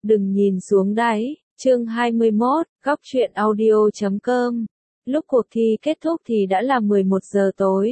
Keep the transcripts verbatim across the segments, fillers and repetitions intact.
Đừng nhìn xuống đáy, chương hai mươi mốt, góc truyện audio chấm com. Lúc cuộc thi kết thúc thì đã là mười một giờ tối.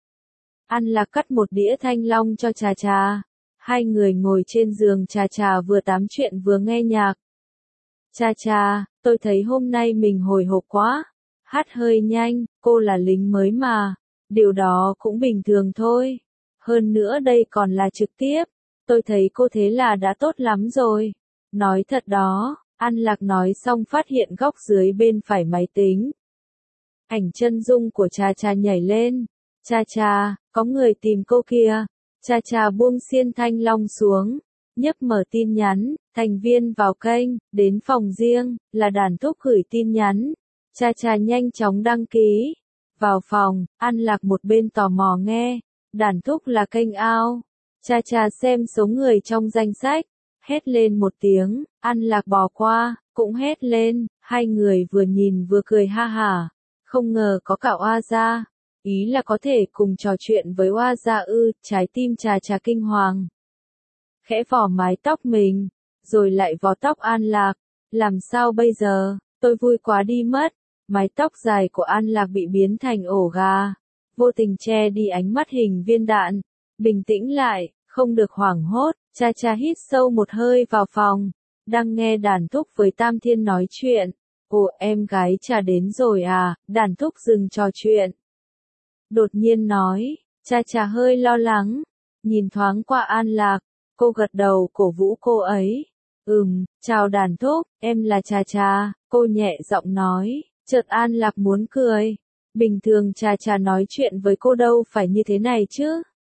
An Lạc cắt một đĩa thanh long cho Trà Trà. Hai người ngồi trên giường, Trà Trà vừa tám chuyện vừa nghe nhạc. Trà Trà, tôi thấy hôm nay mình hồi hộp quá. Hát hơi nhanh, cô là lính mới mà. Điều đó cũng bình thường thôi. Hơn nữa đây còn là trực tiếp. Tôi thấy cô thế là đã tốt lắm rồi. Nói thật đó, An Lạc nói xong phát hiện góc dưới bên phải máy tính. Ảnh chân dung của Trà Trà nhảy lên. Trà Trà, có người tìm cô kìa. Trà Trà buông xiên thanh long xuống, nhấp mở tin nhắn, thành viên vào kênh, đến phòng riêng, là Đàn Thúc gửi tin nhắn. Trà Trà nhanh chóng đăng ký. Vào phòng, An Lạc một bên tò mò nghe, Đàn Thúc là kênh ao. Trà Trà xem số người trong danh sách, hét lên một tiếng, An Lạc bỏ qua, cũng hét lên, hai người vừa nhìn vừa cười ha hả. Không ngờ có cả Oa Gia, ý là có thể cùng trò chuyện với Oa Gia ư, trái tim Trà Trà kinh hoàng. Khẽ vò mái tóc mình, rồi lại vò tóc An Lạc, làm sao bây giờ, tôi vui quá đi mất. Mái tóc dài của An Lạc bị biến thành ổ gà, vô tình che đi ánh mắt hình viên đạn. Bình tĩnh lại, không được hoảng hốt. Trà Trà hít sâu một hơi vào phòng, đang nghe Đàn Thúc với Tam Thiên nói chuyện. Ồ, em gái Trà đến rồi à? Đàn Thúc dừng trò chuyện, đột nhiên nói. Trà Trà hơi lo lắng, nhìn thoáng qua An Lạc, cô gật đầu cổ vũ cô ấy. Ừm, chào Đàn Thúc, em là Trà Trà, cô nhẹ giọng nói. Chợt An Lạc muốn cười. Bình thường Trà Trà nói chuyện với cô đâu phải như thế này chứ.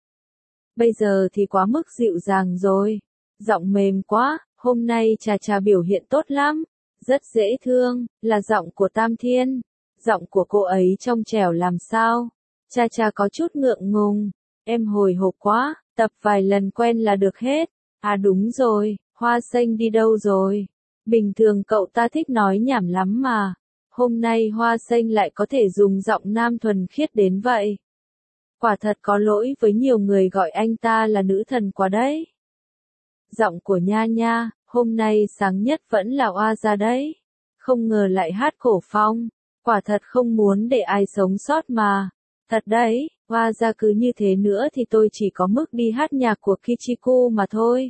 Bây giờ thì quá mức dịu dàng rồi. Giọng mềm quá, hôm nay Trà Trà biểu hiện tốt lắm. Rất dễ thương, là giọng của Tam Thiên. Giọng của cô ấy trong trẻo làm sao. Trà Trà có chút ngượng ngùng. Em hồi hộp quá, tập vài lần quen là được hết. À đúng rồi, Hoa Xanh đi đâu rồi? Bình thường cậu ta thích nói nhảm lắm mà. Hôm nay Hoa Xanh lại có thể dùng giọng nam thuần khiết đến vậy. Quả thật có lỗi với nhiều người gọi anh ta là nữ thần quá đấy. Giọng của Nha Nha, hôm nay sáng nhất vẫn là Oa Gia đấy. Không ngờ lại hát cổ phong. Quả thật không muốn để ai sống sót mà. Thật đấy, Oa Gia cứ như thế nữa thì tôi chỉ có mức đi hát nhạc của Kichiku mà thôi.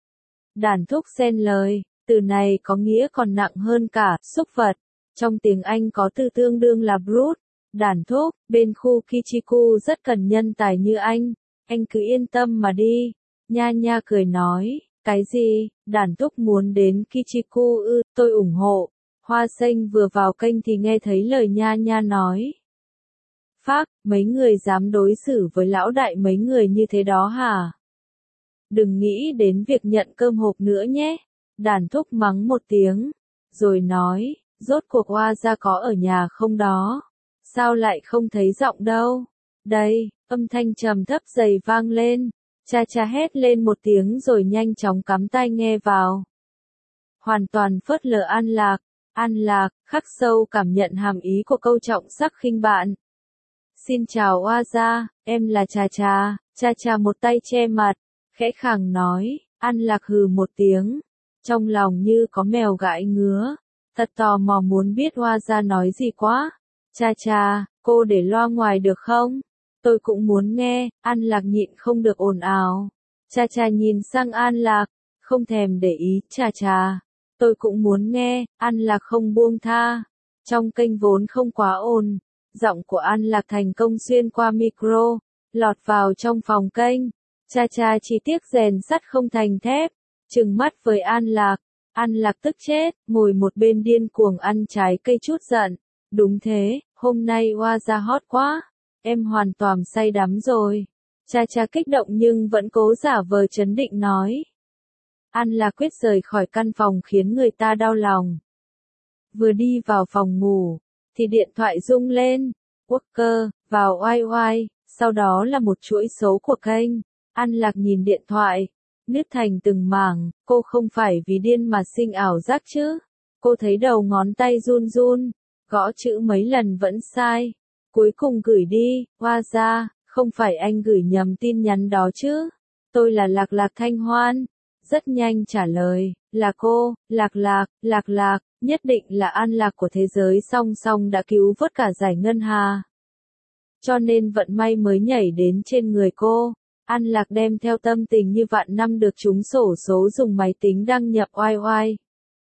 Đàn Thúc xen lời, từ này có nghĩa còn nặng hơn cả súc vật. Trong tiếng Anh có từ tương đương là brute. Đàn Thúc, bên khu Kichiku rất cần nhân tài như anh, anh cứ yên tâm mà đi. Nha Nha cười nói, cái gì, Đàn Thúc muốn đến Kichiku ư, tôi ủng hộ. Hoa Xanh vừa vào kênh thì nghe thấy lời Nha Nha nói. Phác, mấy người dám đối xử với lão đại mấy người như thế đó hả? Đừng nghĩ đến việc nhận cơm hộp nữa nhé. Đàn Thúc mắng một tiếng, rồi nói, rốt cuộc Oa Gia có ở nhà không đó? Sao lại không thấy giọng đâu? Đây, âm thanh trầm thấp dày vang lên. Trà Trà hét lên một tiếng rồi nhanh chóng cắm tai nghe vào. Hoàn toàn phớt lờ An Lạc. An Lạc, khắc sâu cảm nhận hàm ý của câu trọng sắc khinh bạn. Xin chào Oa Gia, em là Trà Trà. Trà Trà một tay che mặt, khẽ khàng nói. An Lạc hừ một tiếng, trong lòng như có mèo gãi ngứa. Thật tò mò muốn biết Oa Gia nói gì quá. Trà Trà, cô để loa ngoài được không? Tôi cũng muốn nghe. An Lạc nhịn không được ồn ào. Trà Trà nhìn sang An Lạc, không thèm để ý. Trà Trà, tôi cũng muốn nghe. An Lạc không buông tha. Trong kênh vốn không quá ồn, giọng của An Lạc thành công xuyên qua micro, lọt vào trong phòng kênh. Trà Trà chỉ tiếc rèn sắt không thành thép, trừng mắt với An Lạc. An Lạc tức chết, ngồi một bên điên cuồng ăn trái cây chút giận. Đúng thế, hôm nay Oa Gia hot quá, em hoàn toàn say đắm rồi. Trà Trà kích động nhưng vẫn cố giả vờ trấn định nói. An Lạc quyết rời khỏi căn phòng khiến người ta đau lòng. Vừa đi vào phòng ngủ, thì điện thoại rung lên. Worker, vào oai oai, sau đó là một chuỗi số của kênh. An Lạc nhìn điện thoại, nứt thành từng mảng. Cô không phải vì điên mà sinh ảo giác chứ. Cô thấy đầu ngón tay run run, gõ chữ mấy lần vẫn sai. Cuối cùng gửi đi. Oa Gia, không phải anh gửi nhầm tin nhắn đó chứ? Tôi là Lạc Lạc Thanh Hoan. rất nhanh trả lời, là cô, Lạc Lạc, Lạc Lạc, nhất định là An Lạc của thế giới song song đã cứu vớt cả giải ngân hà. Cho nên vận may mới nhảy đến trên người cô. An Lạc đem theo tâm tình như vạn năm được trúng xổ số dùng máy tính đăng nhập oai oai.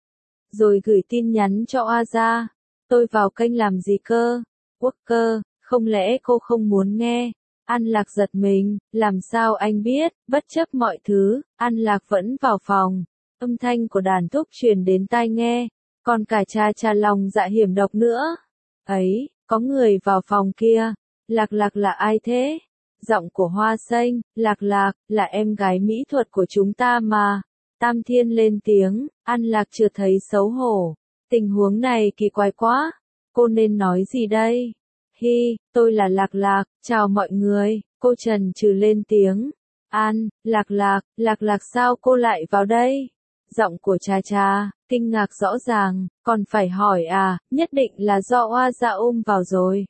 Rồi gửi tin nhắn cho Oa ra. Tôi vào kênh làm gì cơ? Quốc cơ, không lẽ cô không muốn nghe? An Lạc giật mình, làm sao anh biết, bất chấp mọi thứ, An Lạc vẫn vào phòng. Âm thanh của đàn thúc truyền đến tai nghe, còn cả cha cha lòng dạ hiểm độc nữa. Ấy, có người vào phòng kia. Lạc Lạc là ai thế? Giọng của Hoa Xanh, Lạc Lạc, là em gái mỹ thuật của chúng ta mà. Tam Thiên lên tiếng, An Lạc chưa thấy xấu hổ. Tình huống này kỳ quái quá. Cô nên nói gì đây? Hi, tôi là Lạc Lạc, chào mọi người, cô Trần Trừ lên tiếng. An, Lạc Lạc, Lạc Lạc sao cô lại vào đây? Giọng của cha cha, kinh ngạc rõ ràng, còn phải hỏi à, nhất định là do Oa Gia ôm vào rồi.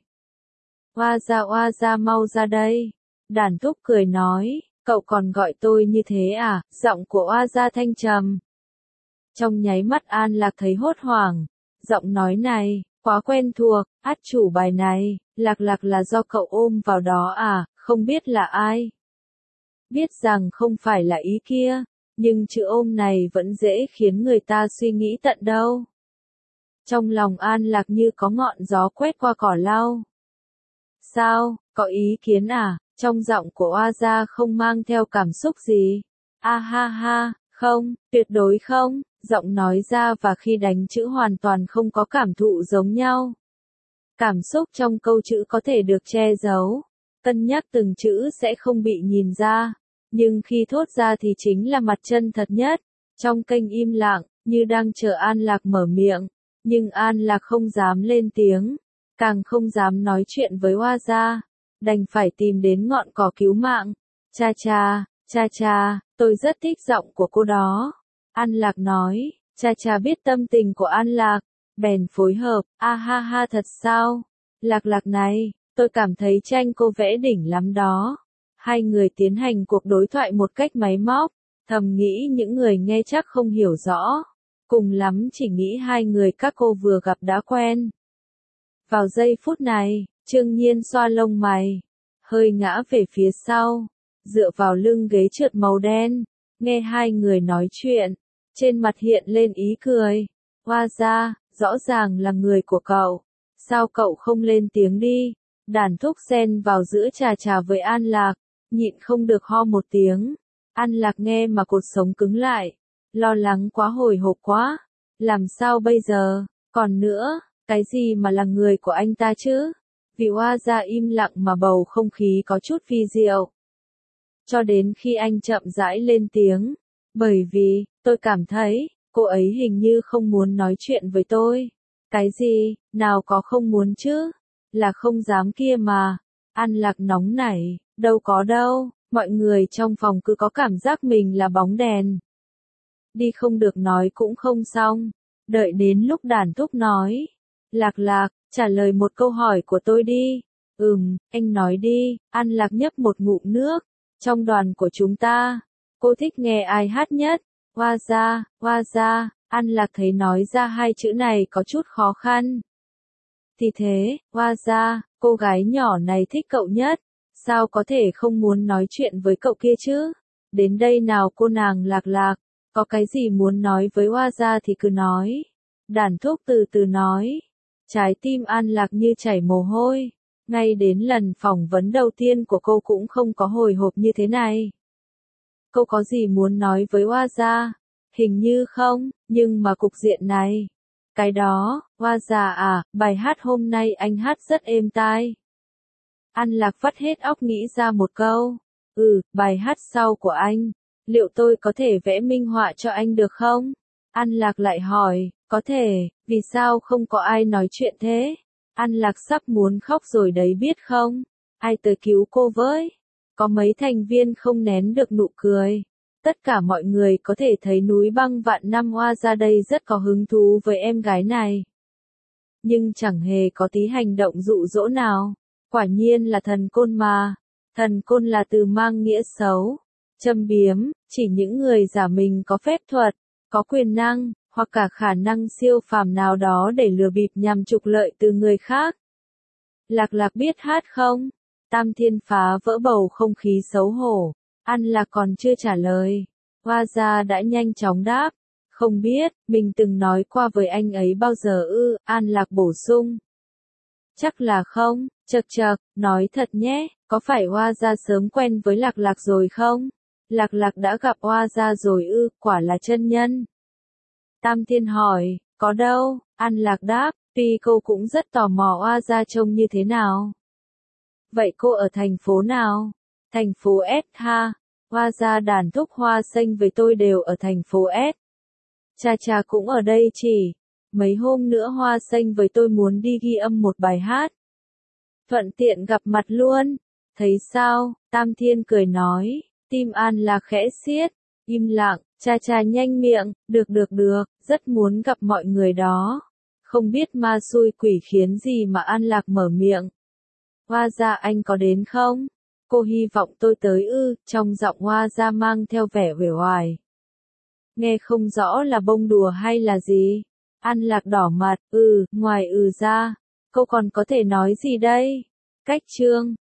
Oa Gia Oa Gia mau ra đây. Đàn thúc cười nói, cậu còn gọi tôi như thế à, giọng của Oa Gia thanh trầm. Trong nháy mắt An Lạc thấy hốt hoảng, giọng nói này, quá quen thuộc, át chủ bài này, Lạc Lạc là do cậu ôm vào đó à, không biết là ai. Biết rằng không phải là ý kia, nhưng chữ ôm này vẫn dễ khiến người ta suy nghĩ tận đâu. Trong lòng An Lạc như có ngọn gió quét qua cỏ lau. Sao, có ý kiến à? Trong giọng của Oa Gia không mang theo cảm xúc gì. A ha ha, không, tuyệt đối không, giọng nói ra và khi đánh chữ hoàn toàn không có cảm thụ giống nhau. Cảm xúc trong câu chữ có thể được che giấu, cân nhắc từng chữ sẽ không bị nhìn ra, nhưng khi thốt ra thì chính là mặt chân thật nhất. Trong kênh im lặng, như đang chờ An Lạc mở miệng, nhưng An Lạc không dám lên tiếng, càng không dám nói chuyện với Oa Gia. Đành phải tìm đến ngọn cỏ cứu mạng. Cha cha, cha cha, tôi rất thích giọng của cô đó. An Lạc nói, cha cha biết tâm tình của An Lạc, bèn phối hợp, a ha ha thật sao? Lạc Lạc này, tôi cảm thấy tranh cô vẽ đỉnh lắm đó. Hai người tiến hành cuộc đối thoại một cách máy móc, thầm nghĩ những người nghe chắc không hiểu rõ. Cùng lắm chỉ nghĩ hai người các cô vừa gặp đã quen. Vào giây phút này, Trương Nhiên xoa lông mày, hơi ngã về phía sau, dựa vào lưng ghế trượt màu đen, nghe hai người nói chuyện, trên mặt hiện lên ý cười. Oa Gia, rõ ràng là người của cậu, sao cậu không lên tiếng đi? Đàn thúc xen vào giữa trà trà với An Lạc, nhịn không được ho một tiếng. An Lạc nghe mà cột sống cứng lại, lo lắng quá hồi hộp quá, làm sao bây giờ? Còn nữa, cái gì mà là người của anh ta chứ? Vì Oa Gia im lặng mà bầu không khí có chút vi diệu. Cho đến khi anh chậm rãi lên tiếng, bởi vì, tôi cảm thấy, cô ấy hình như không muốn nói chuyện với tôi. Cái gì, nào có không muốn chứ? Là không dám kia mà. An Lạc nóng nảy, đâu có đâu, mọi người trong phòng cứ có cảm giác mình là bóng đèn. Đi không được nói cũng không xong, đợi đến lúc đàn thúc nói. Lạc Lạc, trả lời một câu hỏi của tôi đi. Ừm, anh nói đi. An Lạc nhấp một ngụm nước. Trong đoàn của chúng ta, cô thích nghe ai hát nhất? Oa Gia, Oa Gia. An Lạc thấy nói ra hai chữ này có chút khó khăn. Thì thế, Oa Gia, cô gái nhỏ này thích cậu nhất. Sao có thể không muốn nói chuyện với cậu kia chứ? Đến đây nào cô nàng Lạc Lạc, có cái gì muốn nói với Oa Gia thì cứ nói. Đàn thúc từ từ nói. Trái tim An Lạc như chảy mồ hôi. Ngay đến lần phỏng vấn đầu tiên của cô cũng không có hồi hộp như thế này. Cô có gì muốn nói với Oa Gia? Hình như không, nhưng mà cục diện này. Cái đó, Oa Gia à, bài hát hôm nay anh hát rất êm tai. An Lạc vắt hết óc nghĩ ra một câu. Ừ, bài hát sau của anh. Liệu tôi có thể vẽ minh họa cho anh được không? An Lạc lại hỏi, có thể, vì sao không có ai nói chuyện thế? An Lạc sắp muốn khóc rồi đấy biết không? Ai tới cứu cô với? Có mấy thành viên không nén được nụ cười. Tất cả mọi người có thể thấy núi băng vạn năm Oa Gia đây rất có hứng thú với em gái này. Nhưng chẳng hề có tí hành động dụ dỗ nào. Quả nhiên là thần côn mà. Thần côn là từ mang nghĩa xấu, châm biếm, Chỉ những người giả mình có phép thuật, có quyền năng, hoặc cả khả năng siêu phàm nào đó để lừa bịp nhằm trục lợi từ người khác. Lạc Lạc biết hát không? Tam Thiên phá vỡ bầu không khí xấu hổ. An Lạc còn chưa trả lời. Hoa gia đã nhanh chóng đáp. Không biết, mình từng nói qua với anh ấy bao giờ ư, An Lạc bổ sung. Chắc là không, chật chật, nói thật nhé, có phải Hoa gia sớm quen với Lạc Lạc rồi không? Lạc Lạc đã gặp Hoa gia rồi ư, quả là chân nhân. Tam Thiên hỏi, có đâu, An Lạc đáp, tuy cô cũng rất tò mò Hoa gia trông như thế nào. Vậy cô ở thành phố nào? Thành phố S ha, Hoa gia đàn thúc Hoa Xanh với tôi đều ở thành phố S. Cha cha cũng ở đây chỉ. Mấy hôm nữa Hoa Xanh với tôi muốn đi ghi âm một bài hát. Thuận tiện gặp mặt luôn. Thấy sao? Tam Thiên cười nói. Tim An Lạc khẽ xiết. Im lặng, cha cha nhanh miệng. Được được được, rất muốn gặp mọi người đó. Không biết ma xui quỷ khiến gì mà An Lạc mở miệng. Hoa gia anh có đến không? Cô hy vọng tôi tới ư, trong giọng Hoa gia mang theo vẻ uể oải. Nghe không rõ là bông đùa hay là gì. An Lạc đỏ mặt, ừ, ngoài ừ ra, cô còn có thể nói gì đây? Cách chương